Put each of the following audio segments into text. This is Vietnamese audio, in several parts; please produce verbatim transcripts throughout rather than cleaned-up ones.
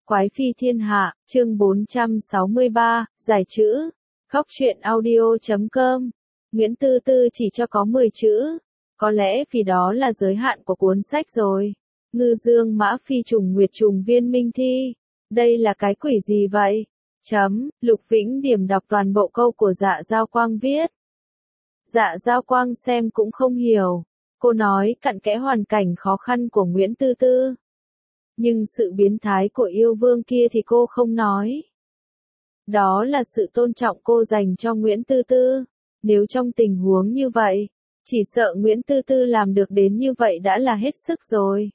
Quái phi thiên hạ, chương bốn trăm sáu mươi ba, giải chữ. Góc truyện audio chấm com. Nguyễn Tư Tư chỉ cho có mười chữ. Có lẽ vì đó là giới hạn của cuốn sách rồi. Ngư dương mã phi trùng nguyệt trùng viên minh thi. Đây là cái quỷ gì vậy? Chấm, Lục Vĩnh Điểm đọc toàn bộ câu của Dạ Giao Quang viết. Dạ Giao Quang xem cũng không hiểu. Cô nói cặn kẽ hoàn cảnh khó khăn của Nguyễn Tư Tư. Nhưng sự biến thái của yêu vương kia thì cô không nói. Đó là sự tôn trọng cô dành cho Nguyễn Tư Tư. Nếu trong tình huống như vậy, chỉ sợ Nguyễn Tư Tư làm được đến như vậy đã là hết sức rồi.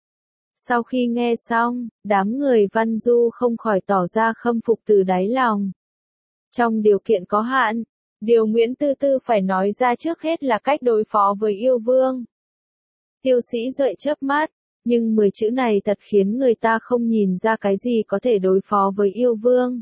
Sau khi nghe xong, đám người Văn Du không khỏi tỏ ra khâm phục từ đáy lòng. Trong điều kiện có hạn, điều Nguyễn Tư Tư phải nói ra trước hết là cách đối phó với yêu vương. Tiêu Sĩ Duệ chớp mắt. Nhưng mười chữ này thật khiến người ta không nhìn ra cái gì có thể đối phó với yêu vương.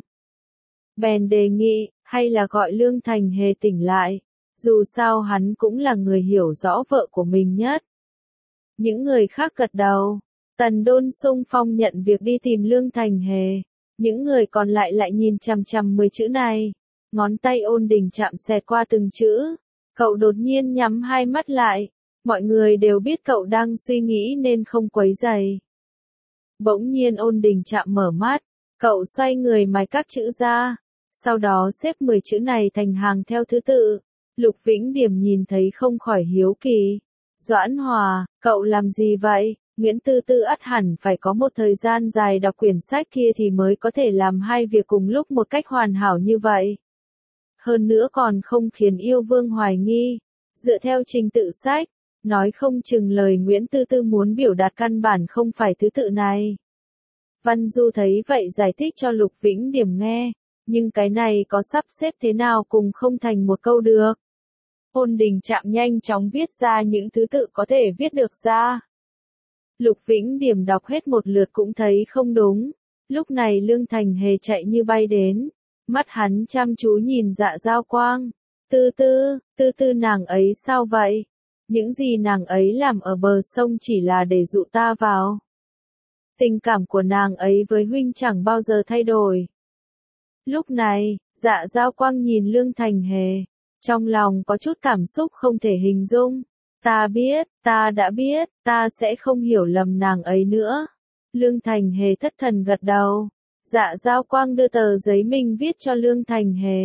Bèn đề nghị, hay là gọi Lương Thành Hề tỉnh lại. Dù sao hắn cũng là người hiểu rõ vợ của mình nhất. Những người khác gật đầu. Tần Đôn xung phong nhận việc đi tìm Lương Thành Hề. Những người còn lại lại nhìn chằm chằm mười chữ này. Ngón tay Ôn Đình chạm xẹt qua từng chữ. Cậu đột nhiên nhắm hai mắt lại. Mọi người đều biết cậu đang suy nghĩ nên không quấy rầy. Bỗng nhiên Ôn Đình chạm mở mắt, cậu xoay người mài các chữ ra, sau đó xếp mười chữ này thành hàng theo thứ tự. Lục Vĩnh Điểm nhìn thấy không khỏi hiếu kỳ. Doãn Hòa, cậu làm gì vậy? Nguyễn Tư Tư ắt hẳn phải có một thời gian dài đọc quyển sách kia thì mới có thể làm hai việc cùng lúc một cách hoàn hảo như vậy. Hơn nữa còn không khiến yêu vương hoài nghi. Dựa theo trình tự sách, nói không chừng lời Nguyễn Tư Tư muốn biểu đạt căn bản không phải thứ tự này. Văn Du thấy vậy giải thích cho Lục Vĩnh Điểm nghe, nhưng cái này có sắp xếp thế nào cùng không thành một câu được. Ôn Đình chạm nhanh chóng viết ra những thứ tự có thể viết được ra. Lục Vĩnh Điểm đọc hết một lượt cũng thấy không đúng. Lúc này Lương Thành Hề chạy như bay đến, mắt hắn chăm chú nhìn Dạ Giao Quang. Tư Tư, Tư Tư nàng ấy sao vậy? Những gì nàng ấy làm ở bờ sông chỉ là để dụ ta vào. Tình cảm của nàng ấy với huynh chẳng bao giờ thay đổi. Lúc này, Dạ Giao Quang nhìn Lương Thành Hề. Trong lòng có chút cảm xúc không thể hình dung. Ta biết, ta đã biết, ta sẽ không hiểu lầm nàng ấy nữa. Lương Thành Hề thất thần gật đầu. Dạ Giao Quang đưa tờ giấy mình viết cho Lương Thành Hề.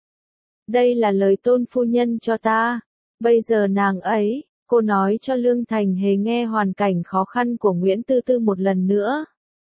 Đây là lời tôn phu nhân cho ta. Bây giờ nàng ấy, cô nói cho Lương Thành Hề nghe hoàn cảnh khó khăn của Nguyễn Tư Tư một lần nữa.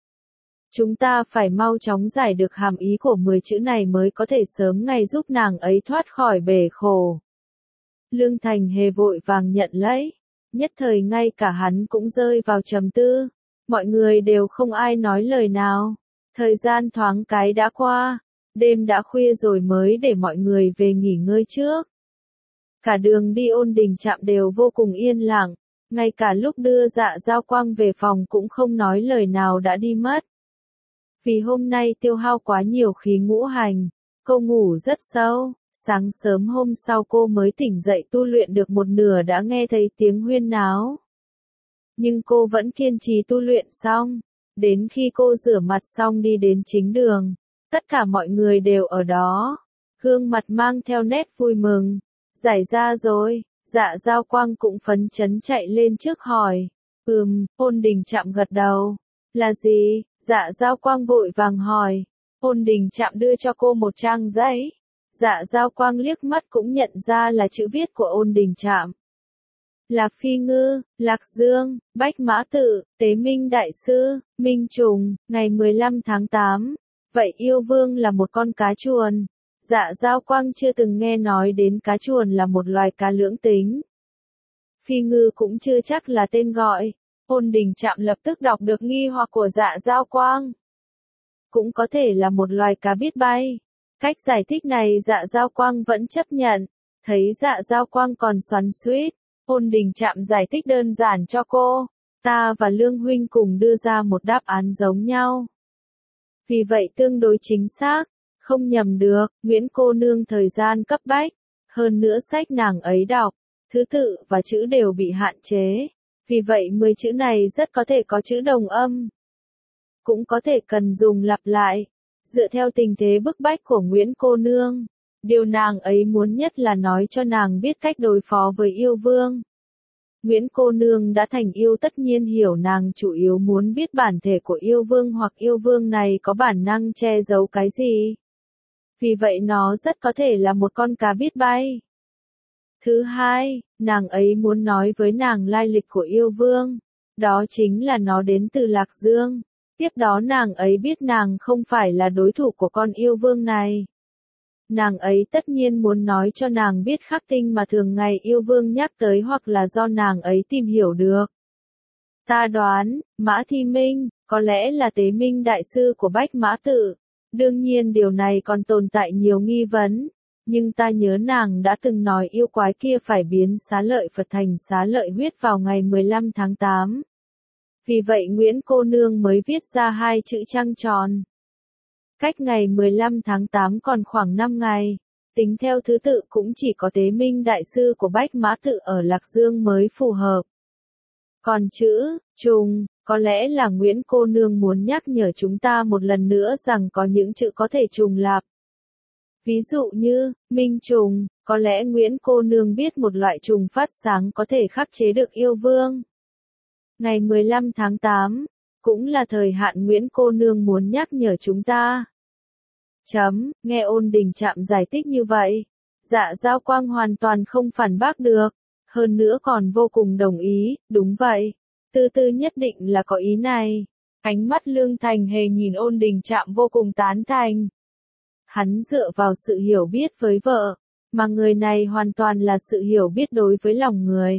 Chúng ta phải mau chóng giải được hàm ý của mười chữ này mới có thể sớm ngày giúp nàng ấy thoát khỏi bể khổ. Lương Thành Hề vội vàng nhận lấy, nhất thời ngay cả hắn cũng rơi vào trầm tư. Mọi người đều không ai nói lời nào. Thời gian thoáng cái đã qua, đêm đã khuya rồi mới để mọi người về nghỉ ngơi trước. Cả đường đi Ôn Đình chạm đều vô cùng yên lặng, ngay cả lúc đưa Dạ Giao Quang về phòng cũng không nói lời nào đã đi mất. Vì hôm nay tiêu hao quá nhiều khí ngũ hành, cô ngủ rất sâu, sáng sớm hôm sau cô mới tỉnh dậy tu luyện được một nửa đã nghe thấy tiếng huyên náo. Nhưng cô vẫn kiên trì tu luyện xong, đến khi cô rửa mặt xong đi đến chính đường, tất cả mọi người đều ở đó, gương mặt mang theo nét vui mừng. Giải ra rồi, Dạ Giao Quang cũng phấn chấn chạy lên trước hỏi. Ừm, Ôn Đình chạm gật đầu. Là gì? Dạ Giao Quang vội vàng hỏi. Ôn Đình chạm đưa cho cô một trang giấy. Dạ Giao Quang liếc mắt cũng nhận ra là chữ viết của Ôn Đình chạm. Là Phi Ngư, Lạc Dương, Bách Mã Tự, Tế Minh Đại Sư, Minh Trùng, ngày mười lăm tháng tám. Vậy yêu vương là một con cá chuồn. Dạ Giao Quang chưa từng nghe nói đến cá chuồn là một loài cá lưỡng tính. Phi ngư cũng chưa chắc là tên gọi. Ôn Đình chạm lập tức đọc được nghi hoặc của Dạ Giao Quang. Cũng có thể là một loài cá biết bay. Cách giải thích này Dạ Giao Quang vẫn chấp nhận. Thấy Dạ Giao Quang còn xoắn xuýt, Ôn Đình chạm giải thích đơn giản cho cô. Ta và Lương huynh cùng đưa ra một đáp án giống nhau. Vì vậy tương đối chính xác. Không nhầm được, Nguyễn cô nương thời gian cấp bách, hơn nữa sách nàng ấy đọc, thứ tự và chữ đều bị hạn chế, vì vậy mười chữ này rất có thể có chữ đồng âm. cũng có thể cần dùng lặp lại. Dựa theo tình thế bức bách của Nguyễn cô nương, điều nàng ấy muốn nhất là nói cho nàng biết cách đối phó với yêu vương. Nguyễn cô nương đã thành yêu tất nhiên hiểu nàng chủ yếu muốn biết bản thể của yêu vương hoặc yêu vương này có bản năng che giấu cái gì. Vì vậy nó rất có thể là một con cá biết bay. Thứ hai, nàng ấy muốn nói với nàng lai lịch của yêu vương. Đó chính là nó đến từ Lạc Dương. Tiếp đó nàng ấy biết nàng không phải là đối thủ của con yêu vương này. Nàng ấy tất nhiên muốn nói cho nàng biết khắc tinh mà thường ngày yêu vương nhắc tới hoặc là do nàng ấy tìm hiểu được. Ta đoán, Mã Thi Minh, có lẽ là Tế Minh đại sư của Bách Mã Tự. Đương nhiên điều này còn tồn tại nhiều nghi vấn. Nhưng ta nhớ nàng đã từng nói yêu quái kia phải biến xá lợi Phật thành xá lợi huyết vào ngày mười lăm tháng tám. Vì vậy Nguyễn cô nương mới viết ra hai chữ trăng tròn. Cách ngày mười lăm tháng tám còn khoảng năm ngày, tính theo thứ tự cũng chỉ có Tế Minh đại sư của Bách Mã Tự ở Lạc Dương mới phù hợp. Còn chữ trùng, có lẽ là Nguyễn cô nương muốn nhắc nhở chúng ta một lần nữa rằng có những chữ có thể trùng lặp. Ví dụ như, minh trùng, có lẽ Nguyễn cô nương biết một loại trùng phát sáng có thể khắc chế được yêu vương. Ngày mười lăm tháng tám, cũng là thời hạn Nguyễn cô nương muốn nhắc nhở chúng ta. Chấm, nghe Ôn Đình Trạm giải thích như vậy. Dạ Giao Quang hoàn toàn không phản bác được, hơn nữa còn vô cùng đồng ý, đúng vậy. Tư Tư nhất định là có ý này. Ánh mắt Lương Thành Hề nhìn Ôn Đình Trạm vô cùng tán thành. Hắn dựa vào sự hiểu biết với vợ, mà người này hoàn toàn là sự hiểu biết đối với lòng người.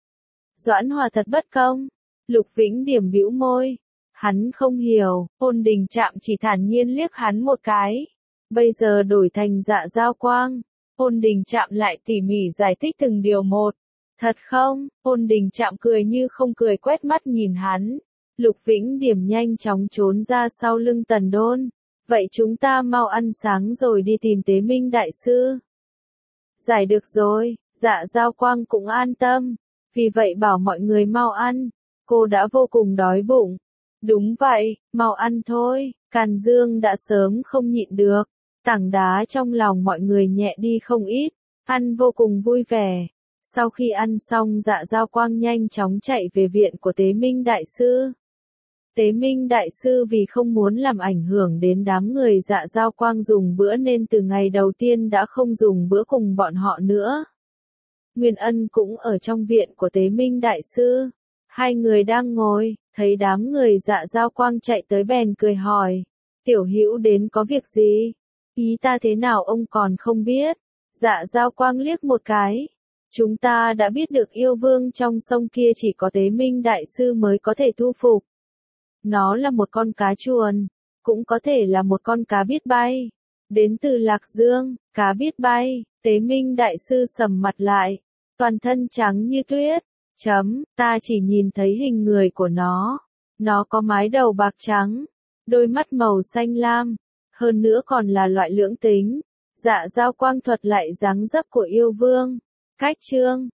Doãn Hòa thật bất công. Lục Vĩnh Điểm bĩu môi. Hắn không hiểu, Ôn Đình Trạm chỉ thản nhiên liếc hắn một cái. Bây giờ đổi thành Dạ Giao Quang. Ôn Đình Trạm lại tỉ mỉ giải thích từng điều một. Thật không? Ôn Đình Trạm cười như không cười quét mắt nhìn hắn. Lục Vĩnh Điểm nhanh chóng trốn ra sau lưng Tần Đôn. Vậy chúng ta mau ăn sáng rồi đi tìm Tế Minh đại sư. Giải được rồi, Dạ Giao Quang cũng an tâm. Vì vậy bảo mọi người mau ăn. Cô đã vô cùng đói bụng. Đúng vậy, mau ăn thôi. Càn Dương đã sớm không nhịn được. Tảng đá trong lòng mọi người nhẹ đi không ít. Ăn vô cùng vui vẻ. Sau khi ăn xong Dạ Giao Quang nhanh chóng chạy về viện của Tế Minh đại sư. Tế Minh đại sư vì không muốn làm ảnh hưởng đến đám người Dạ Giao Quang dùng bữa nên từ ngày đầu tiên đã không dùng bữa cùng bọn họ nữa. Nguyên Ân cũng ở trong viện của Tế Minh đại sư. Hai người đang ngồi, thấy đám người Dạ Giao Quang chạy tới bèn cười hỏi. Tiểu Hữu đến có việc gì? Ý ta thế nào ông còn không biết? Dạ Giao Quang liếc một cái. Chúng ta đã biết được yêu vương trong sông kia chỉ có Tế Minh đại sư mới có thể thu phục. Nó là một con cá chuồn, cũng có thể là một con cá biết bay. Đến từ Lạc Dương, cá biết bay. Tế Minh đại sư sầm mặt lại, toàn thân trắng như tuyết. Chấm, ta chỉ nhìn thấy hình người của nó. Nó có mái đầu bạc trắng, đôi mắt màu xanh lam, hơn nữa còn là loại lưỡng tính. Dạ Giao Quang thuật lại dáng dấp của yêu vương. Cách chương